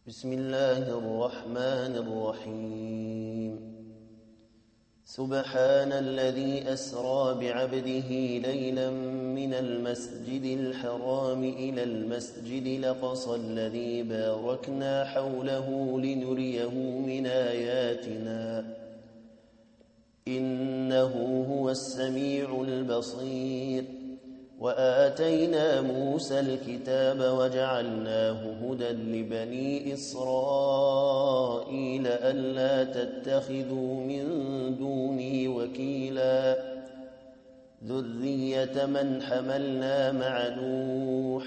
بسم الله الرحمن الرحيم سبحان الذي أسرى بعبده ليلا من المسجد الحرام إلى المسجد الأقصى الذي باركنا حوله لنريه من آياتنا إنه هو السميع البصير وآتينا موسى الكتاب وجعلناه هدى لبني إسرائيل ألا تتخذوا من دوني وكيلا ذرية من حملنا مع نوح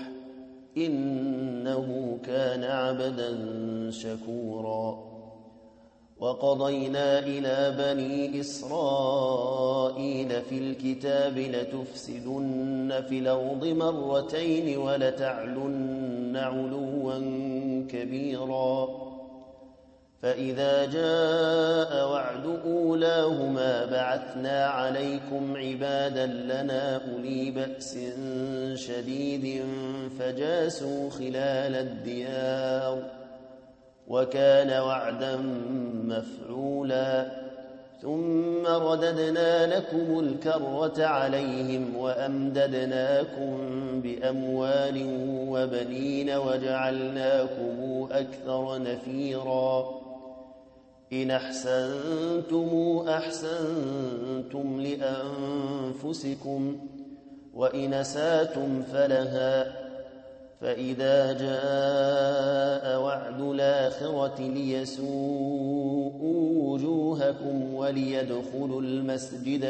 إنه كان عبدا شكورا وقضينا إلى بني إسرائيل في الكتاب لتفسدن في الأرض مرتين ولتعلن علوا كبيرا فإذا جاء وعد أولاهما بعثنا عليكم عبادا لنا أولي بأس شديد فجاسوا خلال الديار وكان وعدا مفعولا ثم رددنا لكم الكرة عليهم وأمددناكم بأموال وبنين وجعلناكم أكثر نفيرا إن أحسنتم أحسنتم لأنفسكم وإن أسأتم فلها فإذا جاء وعد الآخرة ليسوءوا وجوهكم وليدخلوا المسجد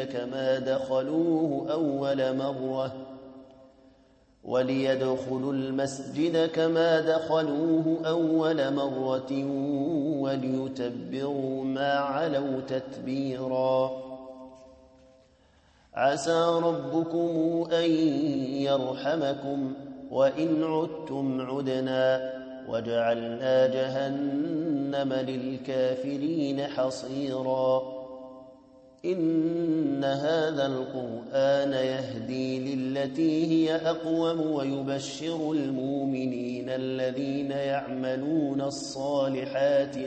كما دخلوه أول مرة وليتبروا ما علوا تتبيرا عسى ربكم أن يرحمكم وإن عدتم عدنا وجعلنا جهنم للكافرين حصيرا إن هذا القرآن يهدي للتي هي أقوم ويبشر المؤمنين الذين يعملون الصالحات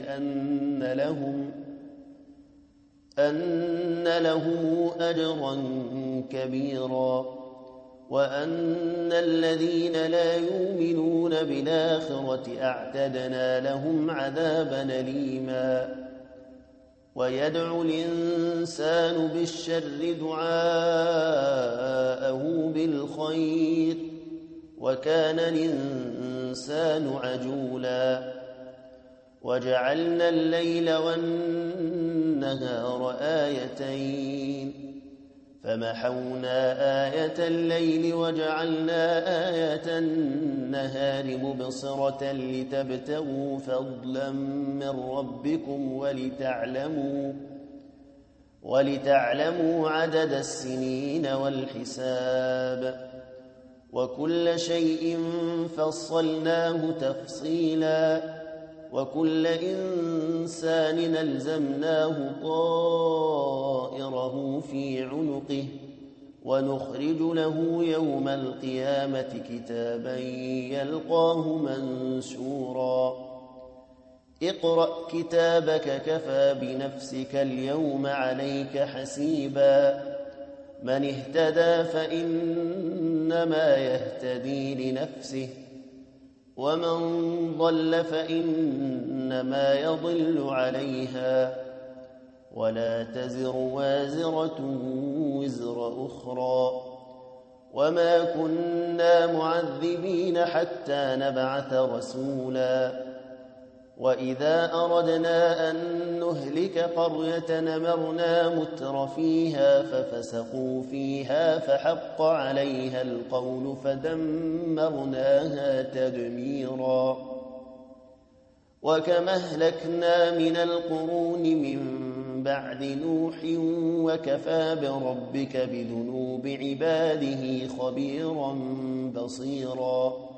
أن لهم أجرا كبيرا وأن الذين لا يؤمنون بالآخرة أعتدنا لهم عذابا أليما ويدعو الإنسان بالشر دعاءه بالخير وكان الإنسان عجولا وجعلنا الليل والنهار آيتين فمحونا آية الليل وجعلنا آية النهار مبصرة لتبتغوا فضلا من ربكم ولتعلموا عدد السنين والحساب وكل شيء فصلناه تفصيلا وكل إنسان ألزمناه طائره في عنقه ونخرج له يوم القيامة كتابا يلقاه منشورا اقرأ كتابك كفى بنفسك اليوم عليك حسيبا من اهتدى فإنما يهتدي لنفسه ومن ضل فإنما يضل عليها ولا تزر وازرة وزر أخرى وما كنا معذبين حتى نبعث رسولا وإذا أردنا أن نهلك قرية أمرنا متر فيها ففسقوا فيها فحق عليها القول فدمرناها تدميرا وكما أهلكنا من القرون من بعد نوح وكفى بربك بذنوب عباده خبيرا بصيرا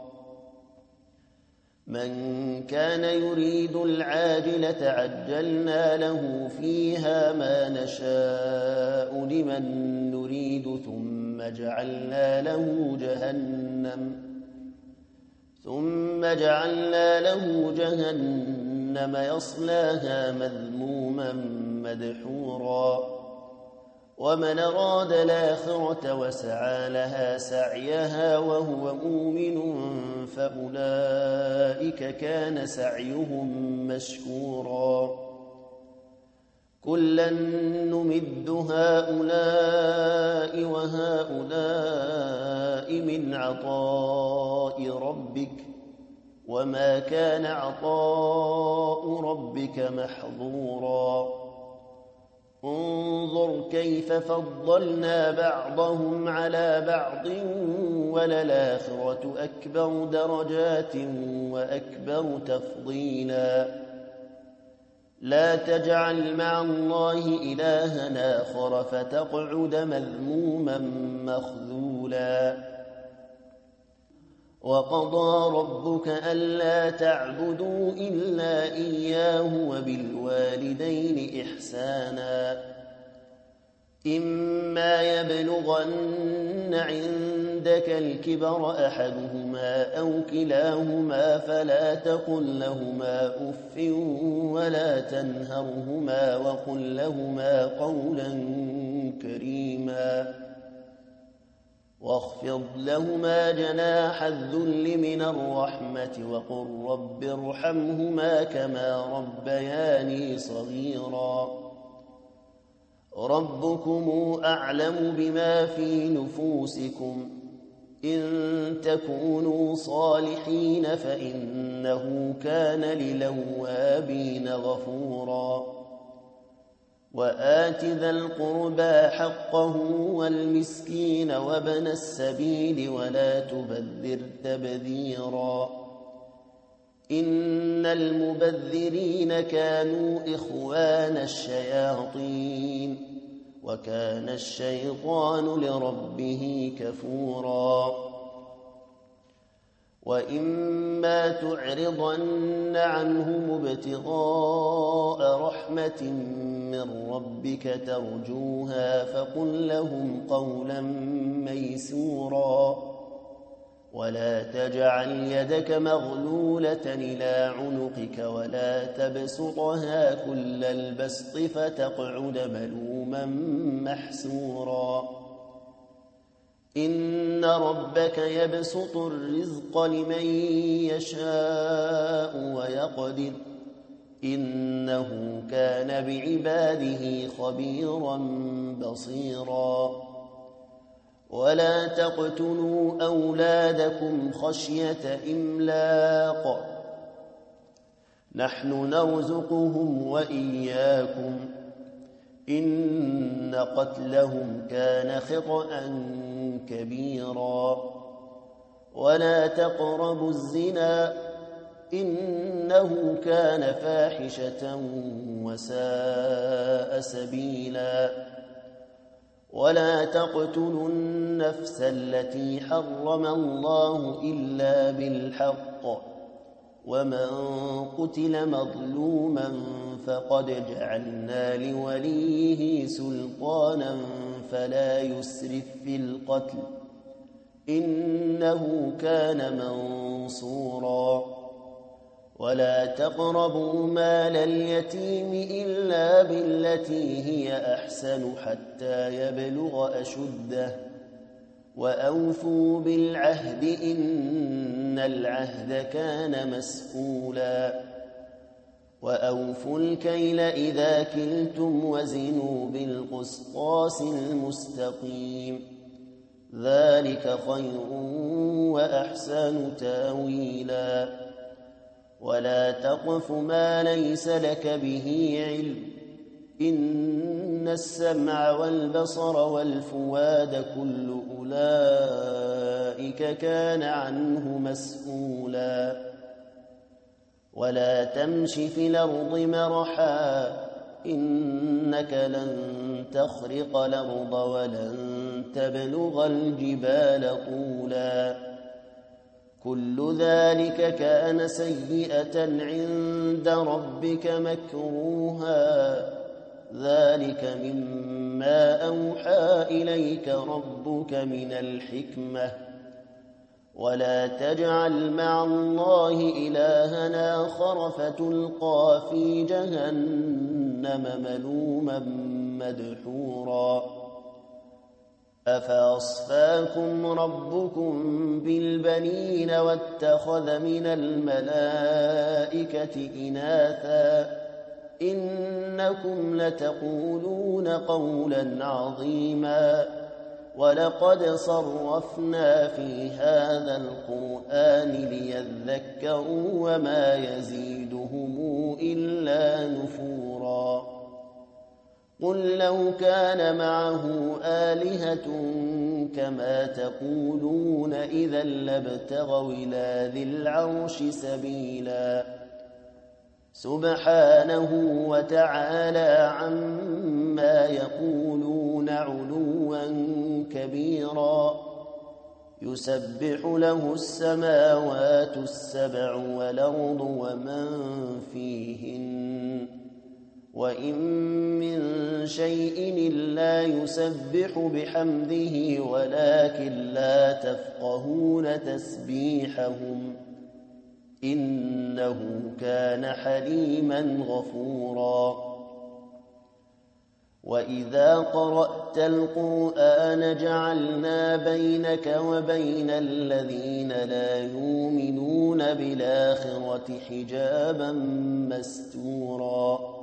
من كان يريد العاجلة عجلنا له فيها ما نشاء لمن نريد ثم جعلنا له ثم جعلنا له جهنم يصلاها مذموما مدحورا ومن أراد الآخرة وسعى لها سعيها وهو مؤمن فأولئك كان سعيهم مشكورا كلا نمد هؤلاء وهؤلاء من عطاء ربك وما كان عطاء ربك محظورا انظر كيف فضلنا بعضهم على بعض وللآخرة أكبر درجات وأكبر تفضيلا لا تجعل مع الله إلها آخر فتقعد مذموما مخذولا وقضى ربك ألا تعبدوا إلا إياه وبالوالدين إحسانا إما يبلغن عندك الكبر أحدهما أو كلاهما فلا تقل لهما أف ولا تنهرهما وقل لهما قولا كريما واخفض لهما جناح الذل من الرحمة وقل رب ارحمهما كما ربياني صغيرا ربكم أعلم بما في نفوسكم إن تكونوا صالحين فإنه كان للوابين غفورا وآت ذا القربى حقه والمسكين وابن السبيل ولا تبذر تبذيرا إن المبذرين كانوا إخوان الشياطين وكان الشيطان لربه كفورا وإما تعرضن عنهم ابتغاء رحمة من ربك ترجوها فقل لهم قولا ميسورا ولا تجعل يدك مغلولة إلى عنقك ولا تبسطها كل البسط فتقعد ملوما محسورا إن ربك يبسط الرزق لمن يشاء ويقدر إنه كان بعباده خبيرا بصيرا ولا تقتلوا أولادكم خشية إملاق نحن نرزقهم وإياكم إن قتلهم كان خطأ كبيرا ولا تقربوا الزنا إنه كان فاحشة وساء سبيلا ولا تقتلوا النفس التي حرم الله إلا بالحق ومن قتل مظلوما فقد جعلنا لوليه سلطانا فلا يسرف في القتل إنه كان منصورا ولا تقربوا مال اليتيم إلا بالتي هي أحسن حتى يبلغ أشده وأوفوا بالعهد إن العهد كان مسؤولا وأوفوا الكيل إذا كلتم وزنوا بالقسطاس المستقيم ذلك خير وأحسن تاويلا ولا تقف ما ليس لك به علم إن السمع والبصر والفؤاد كل أولئك كان عنه مسؤولا ولا تمش في الأرض مرحا إنك لن تخرق الأرض ولن تبلغ الجبال طولا كل ذلك كان سيئة عند ربك مكروها ذلك مما أوحى إليك ربك من الحكمة ولا تجعل مع الله إلهنا آخر فتلقى في جهنم ملوما مدحورا أفأصفاكم ربكم بالبنين واتخذ من الملائكة إناثا إنكم لتقولون قولا عظيما ولقد صرفنا في هذا القرآن ليذكروا وما يزيدهم إلا نفورا قل لو كان معه آلهة كما تقولون إذا لابتغوا إلى ذي العرش سبيلا سبحانه وتعالى عما يقولون علوا كبيرا يسبح له السماوات السبع والأرض ومن فيهن وإن من شيء إلا يسبح بحمده ولكن لا تفقهون تسبيحهم إنه كان حليما غفورا وإذا قرأت القرآن جعلنا بينك وبين الذين لا يؤمنون بالآخرة حجابا مستورا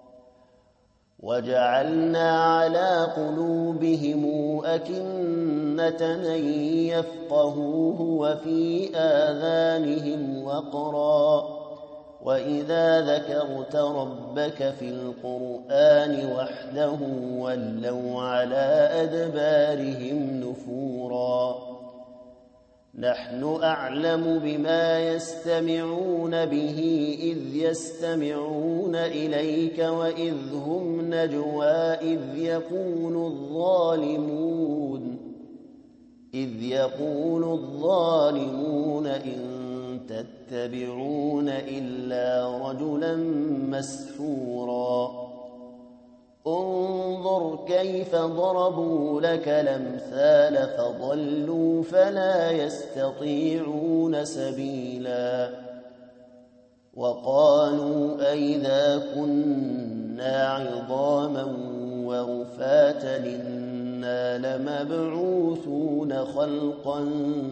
وجعلنا على قلوبهم أكنة أن يفقهوه وفي آذانهم وقرا وإذا ذكرت ربك في القرآن وحده ولوا على أدبارهم نفورا نحن أعلم بما يستمعون به إذ يستمعون إليك وإذ هم نجوى إذ يقول الظالمون إن تتبعون إلا رجلا مسحورا انظر كيف ضربوا لك الأمثال فضلوا فلا يستطيعون سبيلا وقالوا أئذا كنا عظاما ورفاتا إنا لمبعوثون خلقا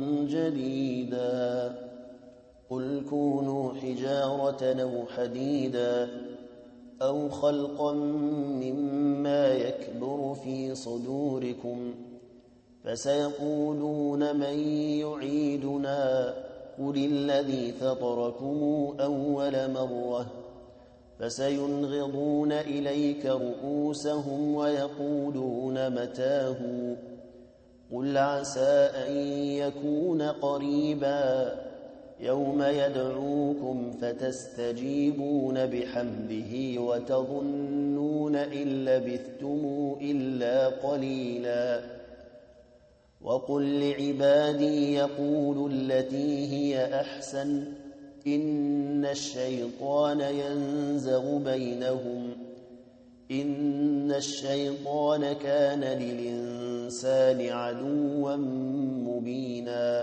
جديدا قل كونوا حجارة أو حديدا أو خلقا مما يكبر في صدوركم فسيقولون من يعيدنا قل الذي فطركم أول مرة فسينغضون إليك رؤوسهم ويقولون متاه قل عسى أن يكون قريبا يوم يدعوكم فتستجيبون بحمده وتظنون إن لبثتم إلا قليلا وقل لعبادي يقولوا التي هي أحسن إن الشيطان ينزغ بينهم إن الشيطان كان للإنسان عدوا مبينا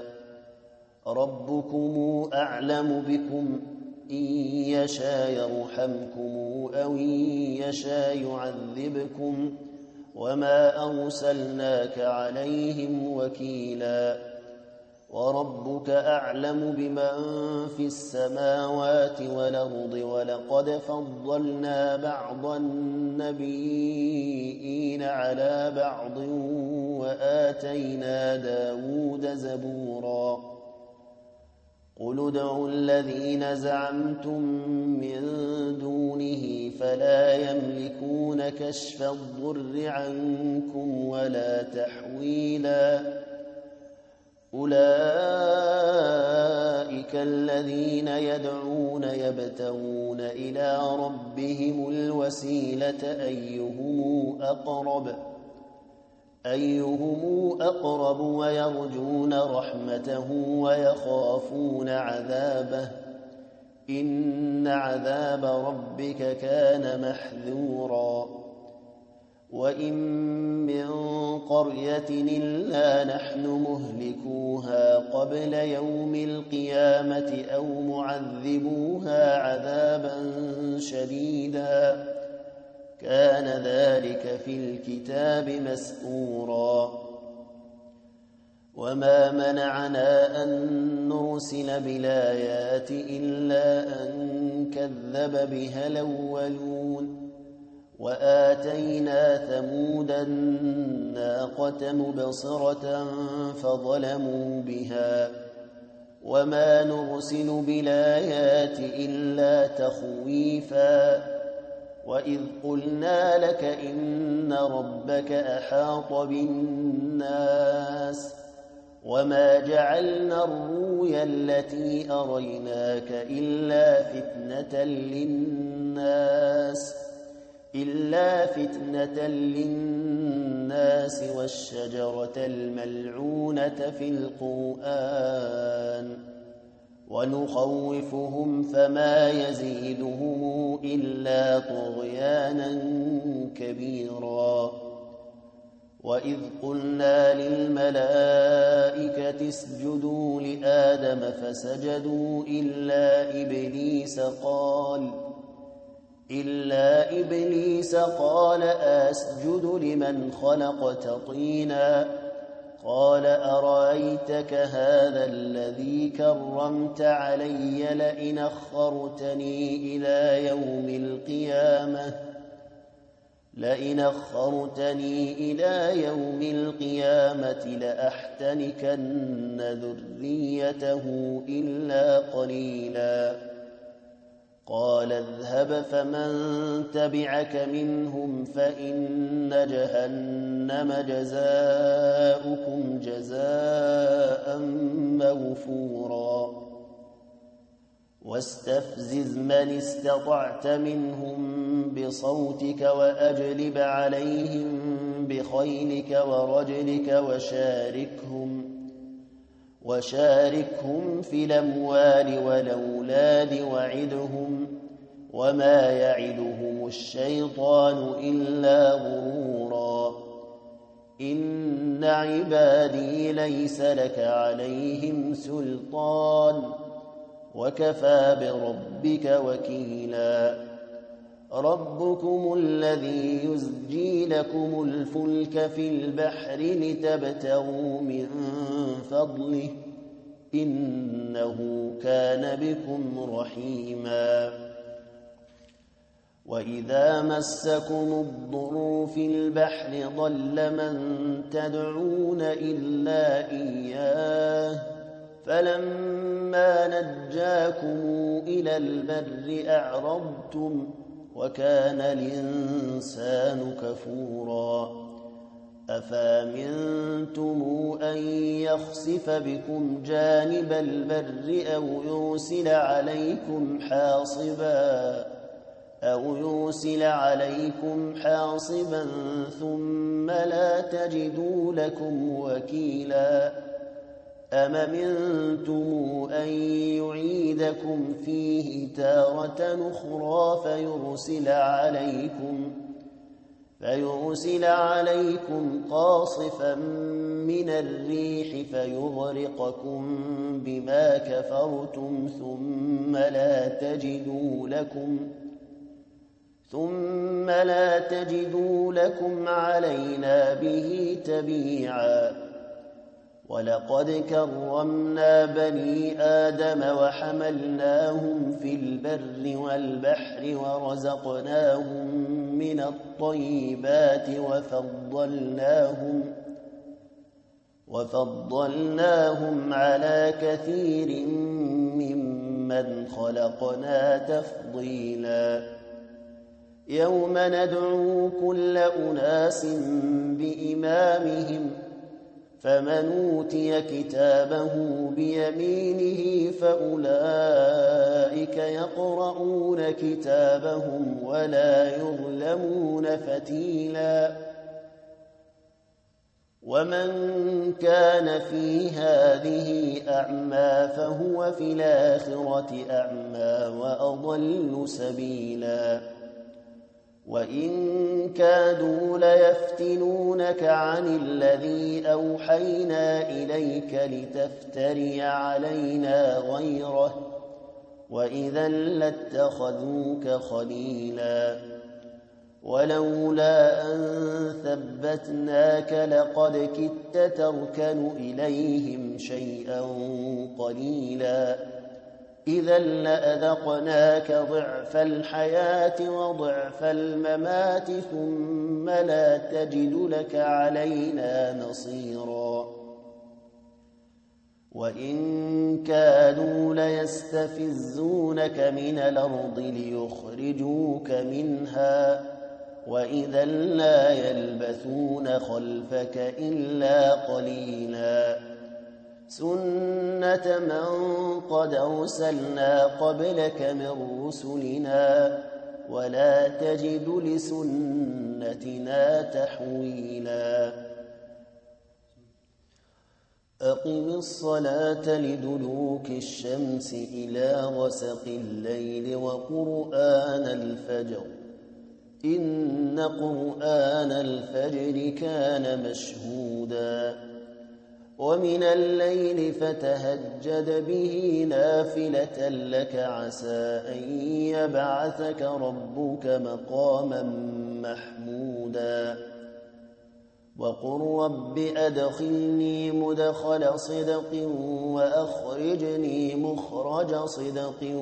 ربكم أعلم بكم إن يشاء يرحمكم أو إن يشاء يعذبكم وما أرسلناك عليهم وكيلا وربك أعلم بمن في السماوات والأرض ولقد فضلنا بعض النبيين على بعض وآتينا داود زبورا قل ادعوا الذين زعمتم من دونه فلا يملكون كشف الضر عنكم ولا تحويلا أولئك الذين يدعون يبتغون إلى ربهم الوسيلة أيهم أقرب ويرجون رحمته ويخافون عذابه إن عذاب ربك كان محذورا وإن من قرية إلا نحن مهلكوها قبل يوم القيامة أو معذبوها عذابا شديدا كان ذلك في الكتاب مسطورا وما منعنا أن نرسل بالآيات إلا أن كذب بها الأولون وآتينا ثمود الناقة مبصرة فظلموا بها وما نرسل بالآيات إلا تخويفا وإذ قلنا لك إن ربك أحاط بالناس وما جعلنا الرؤيا التي أريناك إلا فتنة للناس والشجرة الملعونة في القرآن ونخوفهم فما يزيدهم إلا طغيانا كبيرا وإذ قلنا للملائكة اسجدوا لآدم فسجدوا إلا إبليس قال أسجد لمن خلقت طينا قال أرأيتك هذا الذي كرمت علي لئن أخرتني إلى يوم القيامة لأحتنكن ذريته إلا قليلا قال اذهب فمن تبعك منهم فإن جهنم جزاؤكم جزاء موفورا واستفزز من استطعت منهم بصوتك وأجلب عليهم بخيلك ورجلك وشاركهم في الأموال والأولاد وعدهم وما يعدهم الشيطان إلا غرورا إن عبادي ليس لك عليهم سلطان وكفى بربك وكيلا ربكم الذي يزجي لكم الفلك في البحر لتبتغوا من فضله إنه كان بكم رحيما وإذا مسكم الضر في البحر ضل من تدعون إلا إياه فلما نجاكم إلى البر أعرضتم وكان الإنسان كفورا أفامنتم أن يخسف بكم جانب البر أو يرسل عليكم حاصبا ثم لا تجدوا لكم وكيلا أم أمنتم أن يعيدكم فيه تارة أخرى فيرسل عليكم قاصفا من الريح فيغرقكم بما كفرتم ثم لا تجدوا لكم علينا به تبيعا ولقد كرمنا بني آدم وحملناهم في البر والبحر ورزقناهم من الطيبات وفضلناهم على كثير ممن خلقنا تفضيلا يوم ندعو كل أناس بإمامهم فمن أوتي كتابه بيمينه فأولئك يقرؤون كتابهم ولا يظلمون فتيلا ومن كان في هذه أعمى فهو في الآخرة أعمى وأضل سبيلا وإن كادوا ليفتنونك عن الذي أوحينا إليك لتفتري علينا غيره وإذا لاتخذوك خليلا ولولا أن ثبتناك لقد كدت تركن إليهم شيئا قليلا إذا لأذقناك ضعف الحياة وضعف الممات ثم لا تجد لك علينا نصيرا وإن كادوا ليستفزونك من الأرض ليخرجوك منها وإذا لا يلبثون خلفك إلا قليلا سنة من قد أرسلنا قبلك من رسلنا ولا تجد لسنتنا تحويلا أقم الصلاة لدلوك الشمس إلى غسق الليل وقرآن الفجر إن قرآن الفجر كان مشهودا ومن الليل فتهجد به نافلة لك عسى أن يبعثك ربك مقاما محمودا وقل رب أدخلني مدخل صدق وأخرجني مخرج صدق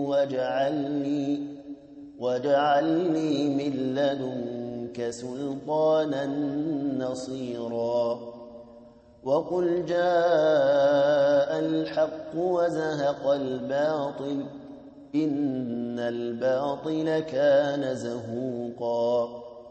واجعلني من لدنك سلطانا نصيرا وقل جاء الحق وزهق الباطل إن الباطل كان زهوقا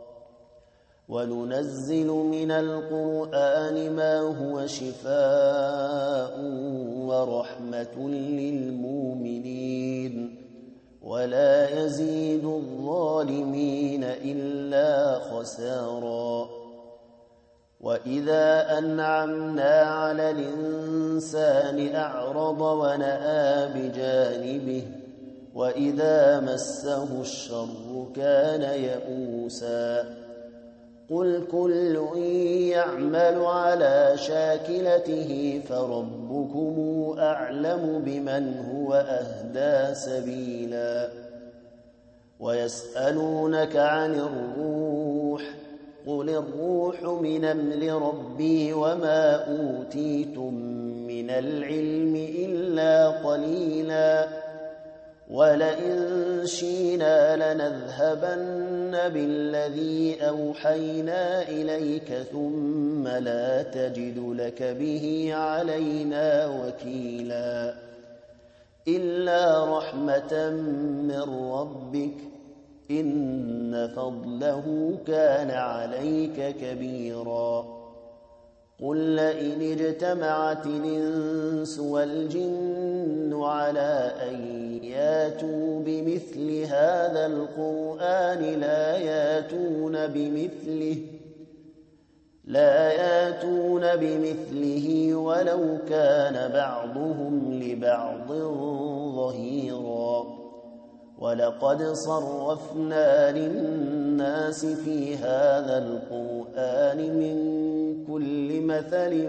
وننزل من القرآن ما هو شفاء ورحمة للمؤمنين ولا يزيد الظالمين إلا خسارا وإذا أنعمنا على الإنسان أعرض ونأى بجانبه وإذا مسه الشر كان يئوسا قل كل يعمل على شاكلته فربكم أعلم بمن هو أهدى سبيلا ويسألونك عن الروح قل الروح من أمر ربي وما أوتيتم من العلم إلا قليلا ولئن شئنا لنذهبن بالذي أوحينا إليك ثم لا تجد لك به علينا وكيلا إلا رحمة من ربك إن فضله كان عليك كبيرا قل لئن اجتمعت الإنس والجن على أن ياتوا بمثل هذا القرآن لا ياتون بمثله ولو كان بعضهم لبعض ظهيرا ولقد صرفنا للناس في هذا القرآن من كل مثل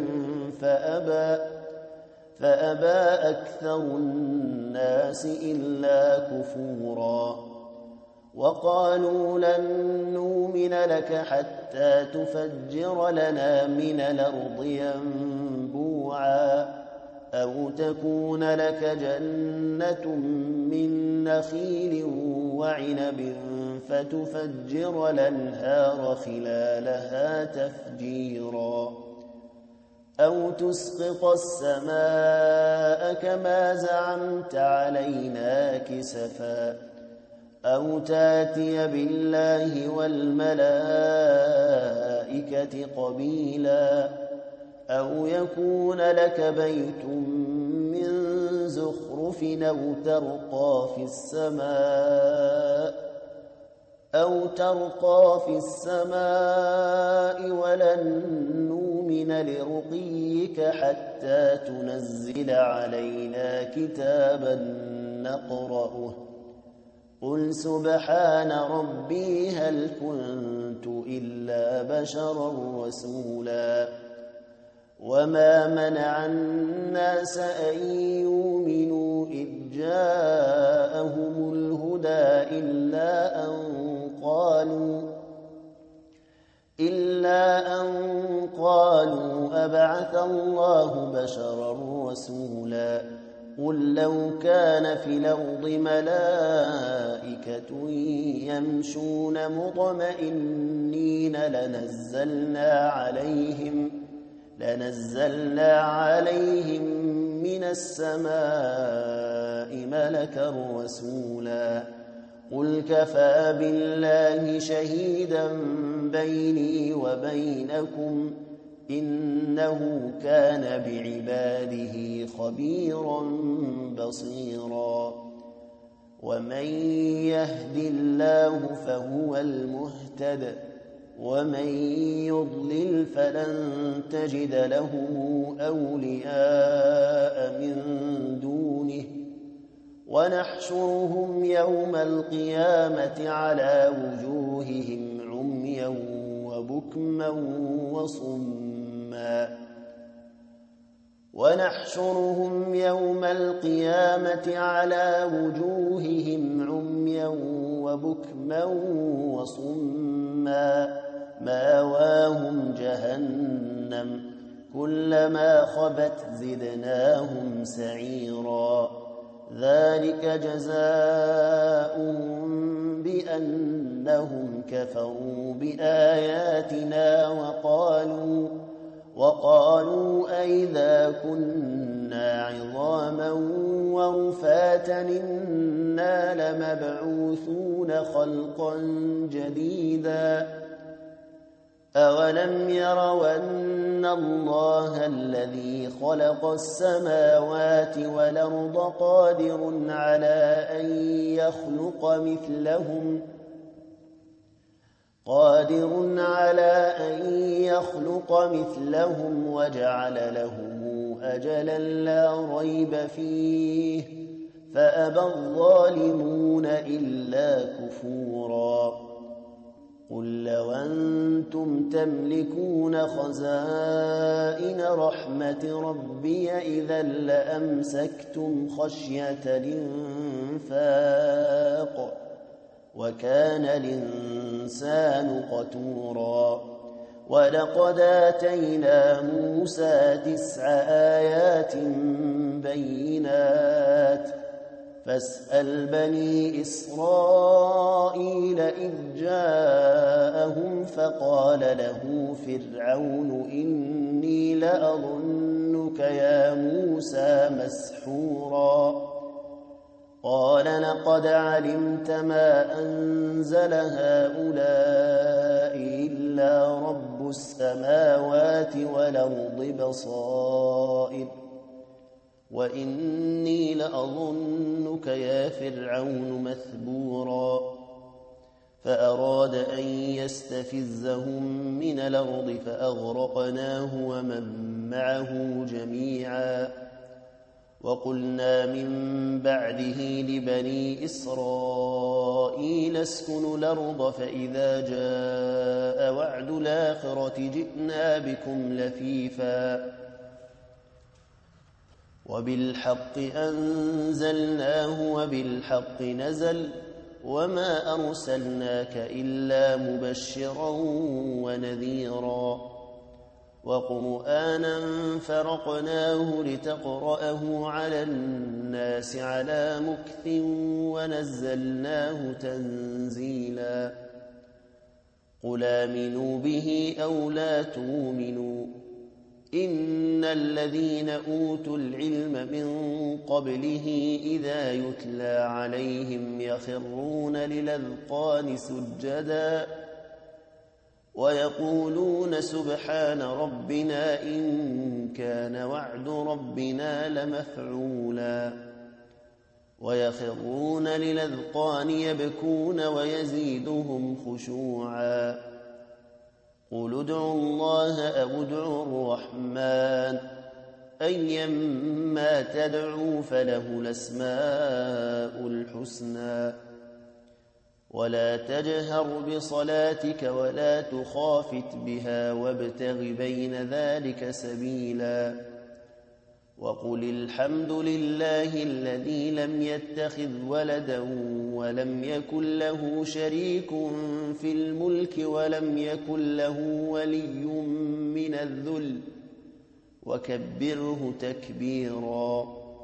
فأبى أكثر الناس إلا كفورا وقالوا لن نؤمن لك حتى تفجر لنا من الأرض ينبوعا أو تكون لك جنة من نخيل وعنب فتفجر الأنهار خلالها تفجيرا أو تسقط السماء كما زعمت علينا كسفا أو تاتي بالله والملائكة قبيلا أو يكون لك بيت من زخرف أو ترقى في السماء ولن نؤمن لرقيك حتى تنزل علينا كتابا نقرأه قل سبحان ربي هل كنت إلا بشرا رسولا وما منع الناس أن يؤمنوا إذ جاءهم الهدى إلا أن قالوا أبعث الله بشرا رسولا قل لو كان في الأرض ملائكة يمشون مطمئنين لنزلنا عليهم من السماء ملكا رسولا قل كفى بالله شهيدا بيني وبينكم إنه كان بعباده خبيرا بصيرا ومن يهد الله فهو المهتد ومن يضلل فلن تجد له أولياء من دونه ونحشرهم يوم القيامة على وجوههم عميا وبكما وصما ماواهم جهنم كلما خبت زدناهم سعيرا ذلك جزاؤهم بأنهم كفروا بآياتنا وقالوا أئذا كنا عظاما ورفاتا إنا لمبعوثون خلقا جديدا أولم يروا أن الله الذي خلق السماوات والأرض قادر على أن يخلق مثلهم وجعل لهم أجلا لا ريب فيه فأبى الظالمون إلا كفورا قل لو أنتم تملكون خزائن رحمة ربي إذا لأمسكتم خشية الإنفاق وكان الإنسان قتورا ولقد آتينا موسى 9 آيات بينات فاسأل بني إسرائيل إذ جاءهم فقال له فرعون إني لأظنك يا موسى مسحورا قال لقد علمت ما أنزل هؤلاء إلا رب السماوات والأرض بصائر وإني لأظنك يا فرعون مثبورا فأراد أن يستفزهم من الأرض فأغرقناه ومن معه جميعا وقلنا من بعده لبني إسرائيل اسكنوا الأرض فإذا جاء وعد الآخرة جئنا بكم لفيفا وبالحق أنزلناه وبالحق نزل وما أرسلناك إلا مبشرا ونذيرا وقرآنا فرقناه لتقرأه على الناس على مكث ونزلناه تنزيلا قل آمنوا به أو لا تؤمنوا إن الذين أوتوا العلم من قبله إذا يتلى عليهم يخرون للأذقان سجدا ويقولون سبحان ربنا إن كان وعد ربنا لمفعولا ويخرون للأذقان يبكون ويزيدهم خشوعا قل ادعوا الله أو ادعوا الرحمن أيما تدعوا فله الأسماء الحسنى ولا تجهر بصلاتك ولا تخافت بها وابتغ بين ذلك سبيلا وقل الحمد لله الذي لم يتخذ ولدا ولم يكن له شريك في الملك ولم يكن له ولي من الذل وكبره تكبيرا